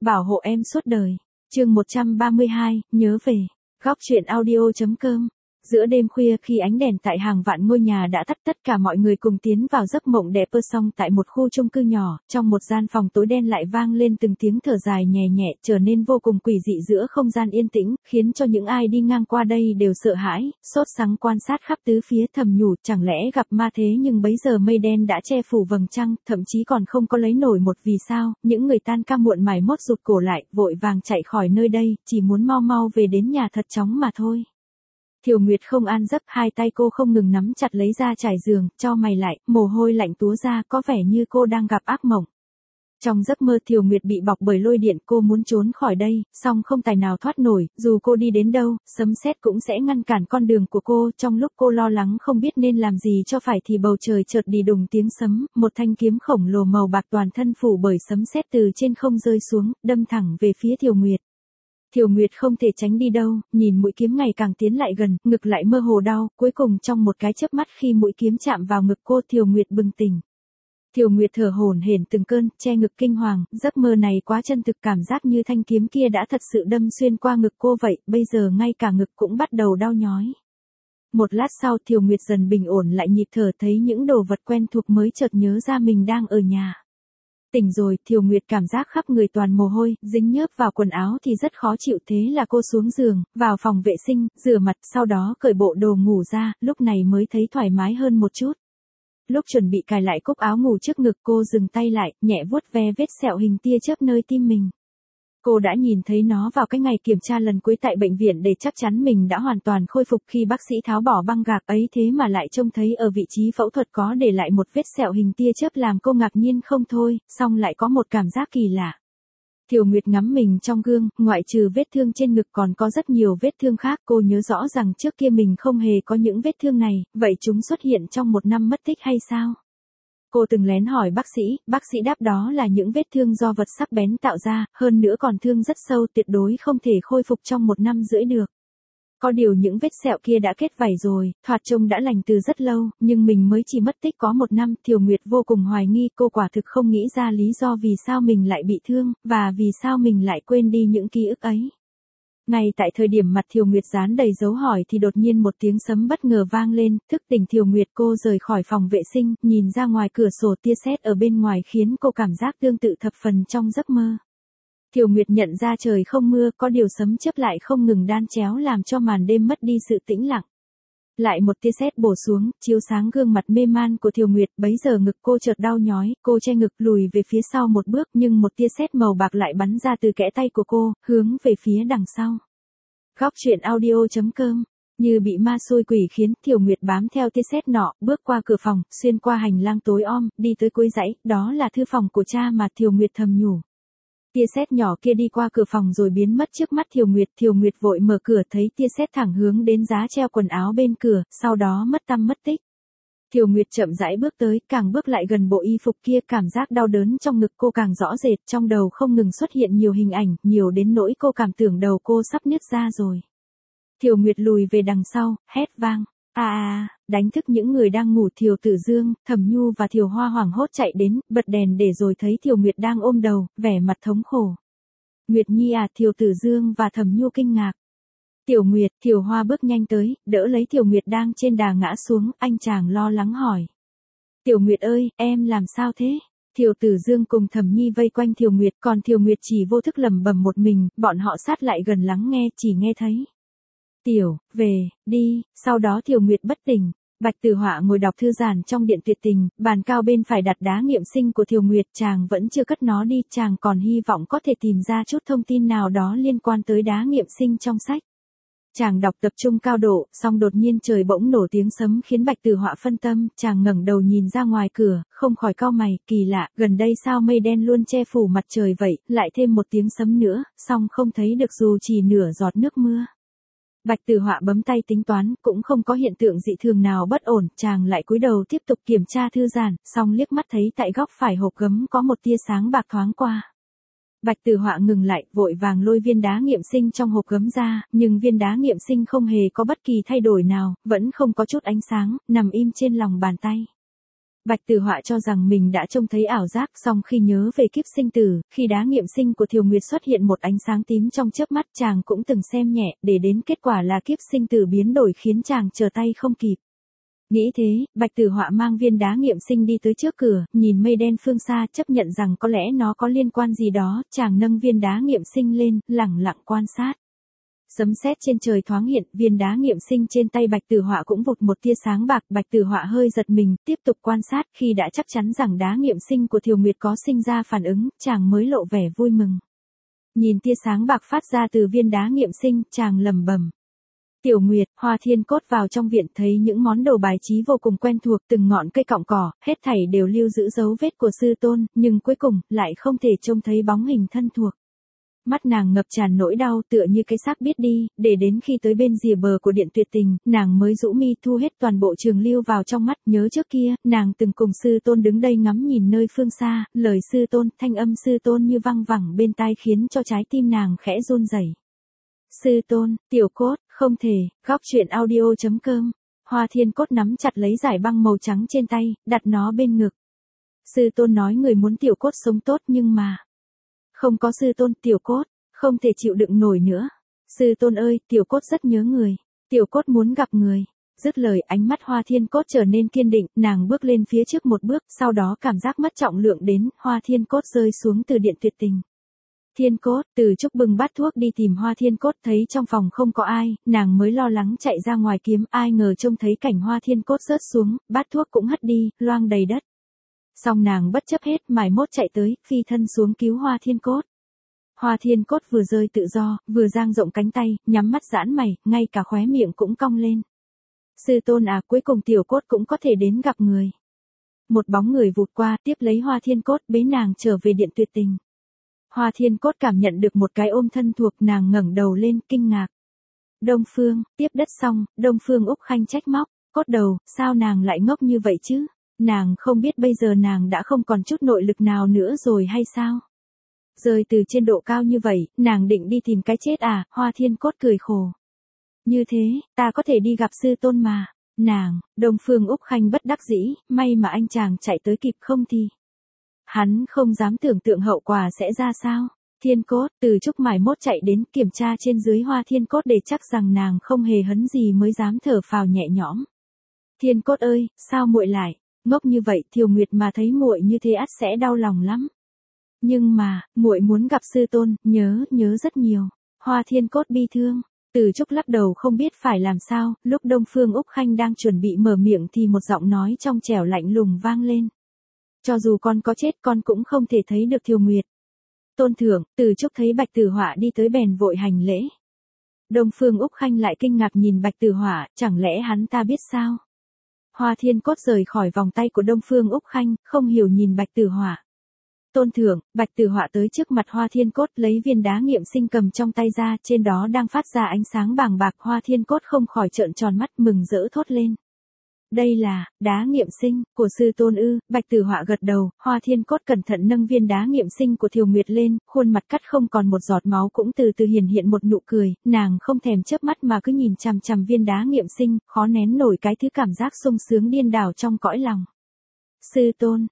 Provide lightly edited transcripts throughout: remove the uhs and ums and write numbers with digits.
Bảo hộ em suốt đời. Chương 132, nhớ về. Góc truyện audio.com. Giữa đêm khuya khi ánh đèn tại hàng vạn ngôi nhà đã tắt, tất cả mọi người cùng tiến vào giấc mộng đẹp song tại một khu chung cư nhỏ, trong một gian phòng tối đen lại vang lên từng tiếng thở dài nhẹ nhẹ, trở nên vô cùng quỷ dị giữa không gian yên tĩnh, khiến cho những ai đi ngang qua đây đều sợ hãi, sốt sắng quan sát khắp tứ phía, thầm nhủ chẳng lẽ gặp ma thế, nhưng bấy giờ mây đen đã che phủ vầng trăng, thậm chí còn không có lấy nổi một vì sao. Những người tan ca muộn mải mốt rụt cổ lại, vội vàng chạy khỏi nơi đây, chỉ muốn mau mau về đến nhà thật chóng mà thôi. Thiều Nguyệt không an giấc, hai tay cô không ngừng nắm chặt lấy da trải giường, chau mày lại, mồ hôi lạnh túa ra, có vẻ như cô đang gặp ác mộng. Trong giấc mơ Thiều Nguyệt bị bọc bởi lôi điện, cô muốn trốn khỏi đây, song không tài nào thoát nổi, dù cô đi đến đâu, sấm sét cũng sẽ ngăn cản con đường của cô. Trong lúc cô lo lắng không biết nên làm gì cho phải thì bầu trời chợt đi đùng tiếng sấm, một thanh kiếm khổng lồ màu bạc toàn thân phủ bởi sấm sét từ trên không rơi xuống, đâm thẳng về phía Thiều Nguyệt. Thiều Nguyệt không thể tránh đi đâu, nhìn mũi kiếm ngày càng tiến lại gần, ngực lại mơ hồ đau, cuối cùng trong một cái chớp mắt khi mũi kiếm chạm vào ngực cô, Thiều Nguyệt bừng tỉnh. Thiều Nguyệt thở hổn hển từng cơn, che ngực kinh hoàng, giấc mơ này quá chân thực, cảm giác như thanh kiếm kia đã thật sự đâm xuyên qua ngực cô vậy, bây giờ ngay cả ngực cũng bắt đầu đau nhói. Một lát sau Thiều Nguyệt dần bình ổn lại nhịp thở, thấy những đồ vật quen thuộc mới chợt nhớ ra mình đang ở nhà. Tỉnh rồi, Thiều Nguyệt cảm giác khắp người toàn mồ hôi, dính nhớp vào quần áo thì rất khó chịu, thế là cô xuống giường, vào phòng vệ sinh, rửa mặt, sau đó cởi bộ đồ ngủ ra, lúc này mới thấy thoải mái hơn một chút. Lúc chuẩn bị cài lại cúc áo ngủ trước ngực, cô dừng tay lại, nhẹ vuốt ve vết sẹo hình tia chớp nơi tim mình. Cô đã nhìn thấy nó vào cái ngày kiểm tra lần cuối tại bệnh viện để chắc chắn mình đã hoàn toàn khôi phục khi bác sĩ tháo bỏ băng gạc ấy, thế mà lại trông thấy ở vị trí phẫu thuật có để lại một vết sẹo hình tia chớp, làm cô ngạc nhiên không thôi, song lại có một cảm giác kỳ lạ. Thiều Nguyệt ngắm mình trong gương, ngoại trừ vết thương trên ngực còn có rất nhiều vết thương khác, cô nhớ rõ rằng trước kia mình không hề có những vết thương này, vậy chúng xuất hiện trong một năm mất tích hay sao? Cô từng lén hỏi bác sĩ đáp đó là những vết thương do vật sắc bén tạo ra, hơn nữa còn thương rất sâu, tuyệt đối không thể khôi phục trong 1 năm rưỡi được. Có điều những vết sẹo kia đã kết vảy rồi, thoạt trông đã lành từ rất lâu, nhưng mình mới chỉ mất tích có 1 năm, Thiều Nguyệt vô cùng hoài nghi, cô quả thực không nghĩ ra lý do vì sao mình lại bị thương, và vì sao mình lại quên đi những ký ức ấy. Ngay tại thời điểm mặt Thiều Nguyệt dán đầy dấu hỏi thì đột nhiên một tiếng sấm bất ngờ vang lên, thức tỉnh Thiều Nguyệt, cô rời khỏi phòng vệ sinh, nhìn ra ngoài cửa sổ, tia sét ở bên ngoài khiến cô cảm giác tương tự thập phần trong giấc mơ. Thiều Nguyệt nhận ra trời không mưa, có điều sấm chớp lại không ngừng đan chéo làm cho màn đêm mất đi sự tĩnh lặng. Lại một tia sét bổ xuống, chiếu sáng gương mặt mê man của Thiều Nguyệt, bấy giờ ngực cô chợt đau nhói, cô che ngực lùi về phía sau một bước, nhưng một tia sét màu bạc lại bắn ra từ kẽ tay của cô, hướng về phía đằng sau. Góc truyện audio.com. Như bị ma xui quỷ khiến, Thiều Nguyệt bám theo tia sét nọ, bước qua cửa phòng, xuyên qua hành lang tối om, đi tới cuối dãy, đó là thư phòng của cha mà, Thiều Nguyệt thầm nhủ. Tia sét nhỏ kia đi qua cửa phòng rồi biến mất trước mắt Thiều Nguyệt vội mở cửa, thấy tia sét thẳng hướng đến giá treo quần áo bên cửa, sau đó mất tăm mất tích. Thiều Nguyệt chậm rãi bước tới, càng bước lại gần bộ y phục kia, cảm giác đau đớn trong ngực cô càng rõ rệt, trong đầu không ngừng xuất hiện nhiều hình ảnh, nhiều đến nỗi cô cảm tưởng đầu cô sắp nứt ra rồi. Thiều Nguyệt lùi về đằng sau, hét vang, đánh thức những người đang ngủ. Thiều Tử Dương, Thẩm Nhu và Thiều Hoa hoảng hốt chạy đến, bật đèn để rồi thấy Thiều Nguyệt đang ôm đầu, vẻ mặt thống khổ. Nguyệt Nhi à, Thiều Tử Dương và Thẩm Nhu kinh ngạc. Tiểu Nguyệt, Thiều Hoa bước nhanh tới, đỡ lấy Thiều Nguyệt đang trên đà ngã xuống, anh chàng lo lắng hỏi. Tiểu Nguyệt ơi, em làm sao thế? Thiều Tử Dương cùng Thẩm Nhi vây quanh Thiều Nguyệt, còn Thiều Nguyệt chỉ vô thức lẩm bẩm một mình, bọn họ sát lại gần lắng nghe, chỉ nghe thấy. Tiểu, về, đi, sau đó Thiều Nguyệt bất tỉnh. Bạch Tử Họa ngồi đọc thư giản trong điện tuyệt tình, bàn cao bên phải đặt đá nghiệm sinh của Thiều Nguyệt, chàng vẫn chưa cất nó đi, chàng còn hy vọng có thể tìm ra chút thông tin nào đó liên quan tới đá nghiệm sinh trong sách. Chàng đọc tập trung cao độ, song đột nhiên trời bỗng nổ tiếng sấm khiến Bạch Tử Họa phân tâm, chàng ngẩng đầu nhìn ra ngoài cửa, không khỏi cau mày, kỳ lạ, gần đây sao mây đen luôn che phủ mặt trời vậy, lại thêm một tiếng sấm nữa, song không thấy được dù chỉ nửa giọt nước mưa. Bạch Tử Họa bấm tay tính toán, cũng không có hiện tượng dị thường nào bất ổn, chàng lại cúi đầu tiếp tục kiểm tra thư giản, song liếc mắt thấy tại góc phải hộp gấm có một tia sáng bạc thoáng qua. Bạch Tử Họa ngừng lại, vội vàng lôi viên đá nghiệm sinh trong hộp gấm ra, nhưng viên đá nghiệm sinh không hề có bất kỳ thay đổi nào, vẫn không có chút ánh sáng, nằm im trên lòng bàn tay. Bạch Tử Họa cho rằng mình đã trông thấy ảo giác, song khi nhớ về kiếp sinh tử, khi đá nghiệm sinh của Thiều Nguyệt xuất hiện một ánh sáng tím trong chớp mắt, chàng cũng từng xem nhẹ, để đến kết quả là kiếp sinh tử biến đổi khiến chàng trở tay không kịp. Nghĩ thế, Bạch Tử Họa mang viên đá nghiệm sinh đi tới trước cửa, nhìn mây đen phương xa, chấp nhận rằng có lẽ nó có liên quan gì đó, chàng nâng viên đá nghiệm sinh lên, lẳng lặng quan sát. Sấm sét trên trời thoáng hiện, viên đá nghiệm sinh trên tay Bạch Tử Họa cũng vụt một tia sáng bạc, Bạch Tử Họa hơi giật mình, tiếp tục quan sát, khi đã chắc chắn rằng đá nghiệm sinh của Thiều Nguyệt có sinh ra phản ứng, chàng mới lộ vẻ vui mừng. Nhìn tia sáng bạc phát ra từ viên đá nghiệm sinh, chàng lẩm bẩm. Tiểu Nguyệt, Hoa Thiên Cốt vào trong viện thấy những món đồ bài trí vô cùng quen thuộc, từng ngọn cây cọng cỏ, hết thảy đều lưu giữ dấu vết của sư tôn, nhưng cuối cùng, lại không thể trông thấy bóng hình thân thuộc. Mắt nàng ngập tràn nỗi đau tựa như cái xác biết đi, để đến khi tới bên rìa bờ của điện tuyệt tình, nàng mới rũ mi thu hết toàn bộ trường lưu vào trong mắt, nhớ trước kia, nàng từng cùng sư tôn đứng đây ngắm nhìn nơi phương xa, lời sư tôn, thanh âm sư tôn như văng vẳng bên tai khiến cho trái tim nàng khẽ run rẩy. Sư tôn, Tiểu Cốt, không thể, góc truyện audio.com. Hoa Thiên Cốt nắm chặt lấy dải băng màu trắng trên tay, đặt nó bên ngực. Sư tôn nói người muốn Tiểu Cốt sống tốt nhưng mà không có sư tôn, Tiểu Cốt không thể chịu đựng nổi nữa. Sư tôn ơi, Tiểu Cốt rất nhớ người, Tiểu Cốt muốn gặp người. Dứt lời, ánh mắt Hoa Thiên Cốt trở nên kiên định, nàng bước lên phía trước một bước, sau đó cảm giác mất trọng lượng đến, Hoa Thiên Cốt rơi xuống từ điện tuyệt tình. Thiên Cốt, Từ Trúc bưng bát thuốc đi tìm Hoa Thiên Cốt, thấy trong phòng không có ai, nàng mới lo lắng chạy ra ngoài kiếm, ai ngờ trông thấy cảnh Hoa Thiên Cốt rớt xuống, bát thuốc cũng hất đi, loang đầy đất. Song nàng bất chấp hết, mải mốt chạy tới, phi thân xuống cứu Hoa Thiên Cốt. Hoa Thiên Cốt vừa rơi tự do, vừa dang rộng cánh tay, nhắm mắt giãn mày, ngay cả khóe miệng cũng cong lên. Sư tôn à, cuối cùng Tiểu Cốt cũng có thể đến gặp người. Một bóng người vụt qua, tiếp lấy Hoa Thiên Cốt, bế nàng trở về điện tuyệt tình. Hoa Thiên Cốt cảm nhận được một cái ôm thân thuộc, nàng ngẩng đầu lên, kinh ngạc. Đông Phương, tiếp đất xong, Đông Phương Úc Khanh trách móc, Cốt đầu, sao nàng lại ngốc như vậy chứ? Nàng không biết bây giờ nàng đã không còn chút nội lực nào nữa rồi hay sao? Rơi từ trên độ cao như vậy, nàng định đi tìm cái chết à? Hoa Thiên Cốt cười khổ. Như thế, ta có thể đi gặp sư tôn mà. Nàng, Đông Phương Úc Khanh bất đắc dĩ, may mà anh chàng chạy tới kịp, không thì hắn không dám tưởng tượng hậu quả sẽ ra sao. Thiên Cốt, Từ Trúc mải mốt chạy đến kiểm tra trên dưới Hoa Thiên Cốt để chắc rằng nàng không hề hấn gì mới dám thở phào nhẹ nhõm. Thiên Cốt ơi, sao muội lại ngốc như vậy? Thiều Nguyệt mà thấy muội như thế ắt sẽ đau lòng lắm. Nhưng mà, muội muốn gặp sư tôn, nhớ rất nhiều. Hoa Thiên Cốt bi thương. Từ Trúc lắc đầu không biết phải làm sao, lúc Đông Phương Úc Khanh đang chuẩn bị mở miệng thì một giọng nói trong trẻo lạnh lùng vang lên. Cho dù con có chết con cũng không thể thấy được Thiều Nguyệt. Tôn thượng, Từ Trúc thấy Bạch Tử Họa đi tới bèn vội hành lễ. Đông Phương Úc Khanh lại kinh ngạc nhìn Bạch Tử Họa, chẳng lẽ hắn ta biết sao? Hoa Thiên Cốt rời khỏi vòng tay của Đông Phương Úc Khanh, không hiểu nhìn Bạch Tử Họa. Tôn thượng, Bạch Tử Họa tới trước mặt Hoa Thiên Cốt lấy viên đá nghiệm sinh cầm trong tay ra, trên đó đang phát ra ánh sáng bàng bạc. Hoa Thiên Cốt không khỏi trợn tròn mắt mừng rỡ thốt lên. Đây là đá nghiệm sinh của sư tôn ư? Bạch Tử Họa gật đầu, Hoa Thiên Cốt cẩn thận nâng viên đá nghiệm sinh của Thiều Nguyệt lên, khuôn mặt cắt không còn một giọt máu cũng từ từ hiện một nụ cười, nàng không thèm chớp mắt mà cứ nhìn chằm chằm viên đá nghiệm sinh, khó nén nổi cái thứ cảm giác sung sướng điên đảo trong cõi lòng. Sư tôn,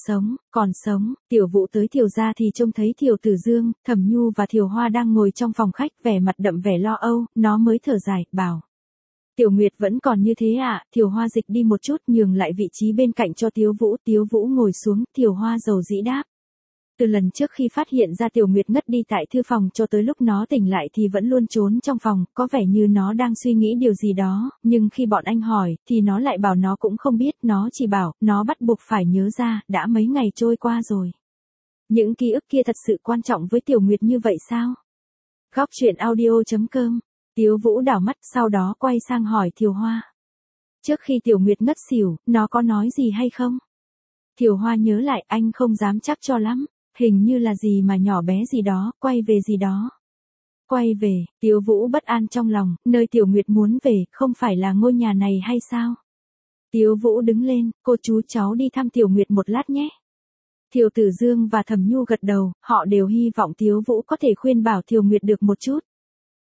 còn sống. Tiểu Vũ tới Thiều gia thì trông thấy Thiều Tử Dương, Thẩm Nhu và Thiều Hoa đang ngồi trong phòng khách, vẻ mặt đậm vẻ lo âu, nó mới thở dài, bảo. Tiểu Nguyệt vẫn còn như thế à? Thiều Hoa dịch đi một chút, nhường lại vị trí bên cạnh cho Tiếu Vũ ngồi xuống, Thiều Hoa dầu dĩ đáp. Từ lần trước khi phát hiện ra Tiểu Nguyệt ngất đi tại thư phòng cho tới lúc nó tỉnh lại thì vẫn luôn trốn trong phòng, có vẻ như nó đang suy nghĩ điều gì đó, nhưng khi bọn anh hỏi, thì nó lại bảo nó cũng không biết, nó chỉ bảo, nó bắt buộc phải nhớ ra, đã mấy ngày trôi qua rồi. Những ký ức kia thật sự quan trọng với Tiểu Nguyệt như vậy sao? Góc truyện audio.com. Tiếu Vũ đảo mắt, sau đó quay sang hỏi Thiều Hoa. Trước khi Tiểu Nguyệt ngất xỉu, nó có nói gì hay không? Thiều Hoa nhớ lại, anh không dám chắc cho lắm. Hình như là gì mà nhỏ bé gì đó, quay về gì đó. Quay về, Tiếu Vũ bất an trong lòng, nơi Tiểu Nguyệt muốn về, không phải là ngôi nhà này hay sao? Tiếu Vũ đứng lên, cô chú cháu đi thăm Tiểu Nguyệt một lát nhé. Thiều Tử Dương và Thẩm Nhu gật đầu, họ đều hy vọng Tiếu Vũ có thể khuyên bảo Thiều Nguyệt được một chút.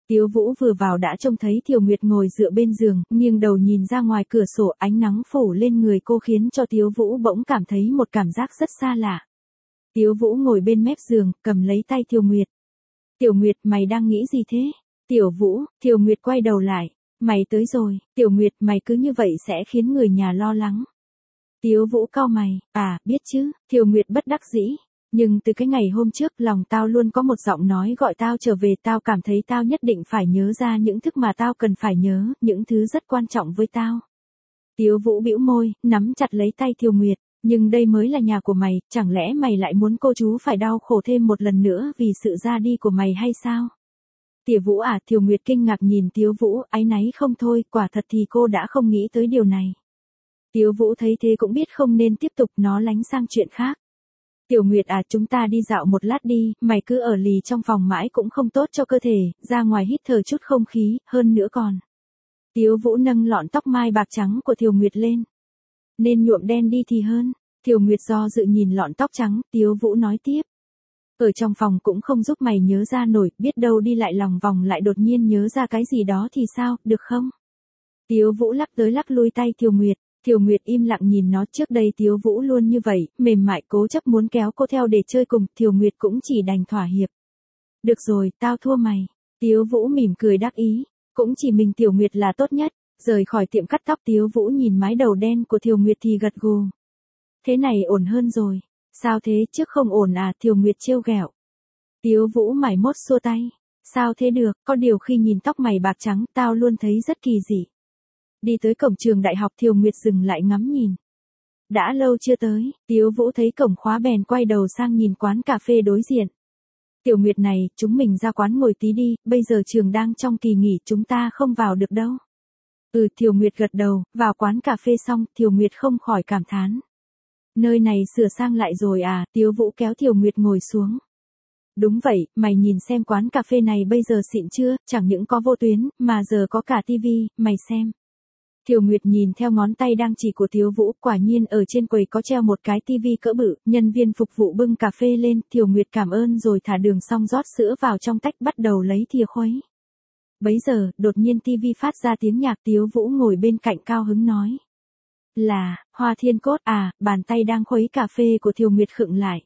Tiếu Vũ vừa vào đã trông thấy Thiều Nguyệt ngồi dựa bên giường, nghiêng đầu nhìn ra ngoài cửa sổ, ánh nắng phủ lên người cô khiến cho Tiếu Vũ bỗng cảm thấy một cảm giác rất xa lạ. Tiếu Vũ ngồi bên mép giường, cầm lấy tay Thiều Nguyệt. Tiểu Nguyệt, mày đang nghĩ gì thế? Tiểu Vũ, Thiều Nguyệt quay đầu lại. Mày tới rồi, Tiểu Nguyệt, mày cứ như vậy sẽ khiến người nhà lo lắng. Tiếu Vũ cau mày, biết chứ, Thiều Nguyệt bất đắc dĩ. Nhưng từ cái ngày hôm trước, lòng tao luôn có một giọng nói gọi tao trở về, tao cảm thấy tao nhất định phải nhớ ra những thứ mà tao cần phải nhớ, những thứ rất quan trọng với tao. Tiếu Vũ bĩu môi, nắm chặt lấy tay Thiều Nguyệt, nhưng đây mới là nhà của mày, chẳng lẽ mày lại muốn cô chú phải đau khổ thêm một lần nữa vì sự ra đi của mày hay sao? Tiểu Vũ à, Thiều Nguyệt kinh ngạc nhìn Tiếu Vũ, áy náy không thôi, quả thật thì cô đã không nghĩ tới điều này. Tiếu Vũ thấy thế cũng biết không nên tiếp tục, nó lánh sang chuyện khác. Tiểu Nguyệt à, chúng ta đi dạo một lát đi, mày cứ ở lì trong phòng mãi cũng không tốt cho cơ thể, ra ngoài hít thở chút không khí, hơn nữa còn. Tiếu Vũ nâng lọn tóc mai bạc trắng của Thiều Nguyệt lên. Nên nhuộm đen đi thì hơn. Thiều Nguyệt do dự nhìn lọn tóc trắng, Tiếu Vũ nói tiếp. Ở trong phòng cũng không giúp mày nhớ ra nổi, biết đâu đi lại lòng vòng lại đột nhiên nhớ ra cái gì đó thì sao, được không? Tiếu Vũ lắc tới lắc lui tay Thiều Nguyệt. Thiều Nguyệt im lặng nhìn nó, trước đây Tiếu Vũ luôn như vậy, mềm mại cố chấp muốn kéo cô theo để chơi cùng, Thiều Nguyệt cũng chỉ đành thỏa hiệp. Được rồi, tao thua mày. Tiếu Vũ mỉm cười đắc ý, cũng chỉ mình Tiểu Nguyệt là tốt nhất. Rời khỏi tiệm cắt tóc, Tiếu Vũ nhìn mái đầu đen của Thiều Nguyệt thì gật gù. Thế này ổn hơn rồi. Sao thế, trước không ổn à, Thiều Nguyệt trêu ghẹo. Tiếu Vũ mải mốt xua tay. Sao thế được, có điều khi nhìn tóc mày bạc trắng, tao luôn thấy rất kỳ dị. Đi tới cổng trường đại học, Thiều Nguyệt dừng lại ngắm nhìn. Đã lâu chưa tới, Tiếu Vũ thấy cổng khóa bèn quay đầu sang nhìn quán cà phê đối diện. Tiểu Nguyệt này, chúng mình ra quán ngồi tí đi, bây giờ trường đang trong kỳ nghỉ, chúng ta không vào được đâu. Thiều Nguyệt gật đầu, vào quán cà phê xong, Thiều Nguyệt không khỏi cảm thán. Nơi này sửa sang lại rồi à, Tiếu Vũ kéo Thiều Nguyệt ngồi xuống. Đúng vậy, mày nhìn xem quán cà phê này bây giờ xịn chưa, chẳng những có vô tuyến, mà giờ có cả tivi, mày xem. Thiều Nguyệt nhìn theo ngón tay đang chỉ của Tiếu Vũ, quả nhiên ở trên quầy có treo một cái tivi cỡ bự, nhân viên phục vụ bưng cà phê lên, Thiều Nguyệt cảm ơn rồi thả đường xong rót sữa vào trong tách bắt đầu lấy thìa khuấy. Bấy giờ, đột nhiên tivi phát ra tiếng nhạc, Tiếu Vũ ngồi bên cạnh cao hứng nói. Là, Hoa Thiên Cốt à, bàn tay đang khuấy cà phê của Thiều Nguyệt khựng lại.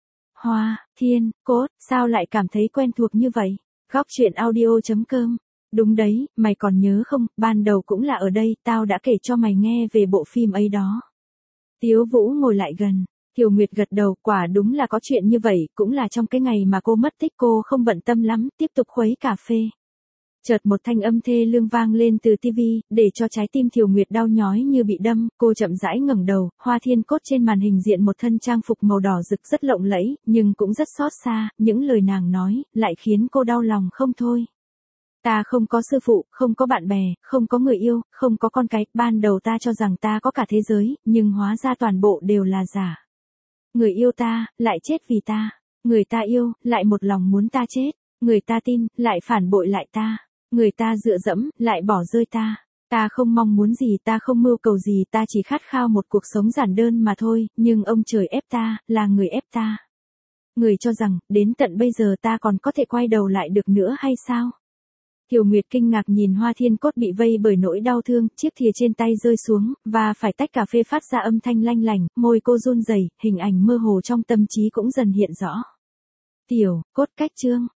Hoa, Thiên, Cốt, sao lại cảm thấy quen thuộc như vậy? Góc truyện audio.com. Đúng đấy, mày còn nhớ không, ban đầu cũng là ở đây, tao đã kể cho mày nghe về bộ phim ấy đó. Tiếu Vũ ngồi lại gần, Thiều Nguyệt gật đầu, quả đúng là có chuyện như vậy, cũng là trong cái ngày mà cô mất tích, cô không bận tâm lắm, tiếp tục khuấy cà phê. Chợt một thanh âm thê lương vang lên từ tivi, để cho trái tim Thiều Nguyệt đau nhói như bị đâm, cô chậm rãi ngẩng đầu, Hoa Thiên Cốt trên màn hình diện một thân trang phục màu đỏ rực rất lộng lẫy, nhưng cũng rất xót xa, những lời nàng nói, lại khiến cô đau lòng không thôi. Ta không có sư phụ, không có bạn bè, không có người yêu, không có con cái, ban đầu ta cho rằng ta có cả thế giới, nhưng hóa ra toàn bộ đều là giả. Người yêu ta, lại chết vì ta. Người ta yêu, lại một lòng muốn ta chết. Người ta tin, lại phản bội lại ta. Người ta dựa dẫm, lại bỏ rơi ta. Ta không mong muốn gì, ta không mưu cầu gì, ta chỉ khát khao một cuộc sống giản đơn mà thôi, nhưng ông trời ép ta, là người ép ta. Người cho rằng, đến tận bây giờ ta còn có thể quay đầu lại được nữa hay sao? Thiều Nguyệt kinh ngạc nhìn Hoa Thiên Cốt bị vây bởi nỗi đau thương, chiếc thìa trên tay rơi xuống, và phải tách cà phê phát ra âm thanh lanh lảnh, môi cô run rẩy, hình ảnh mơ hồ trong tâm trí cũng dần hiện rõ. Tiểu, Cốt cách chương.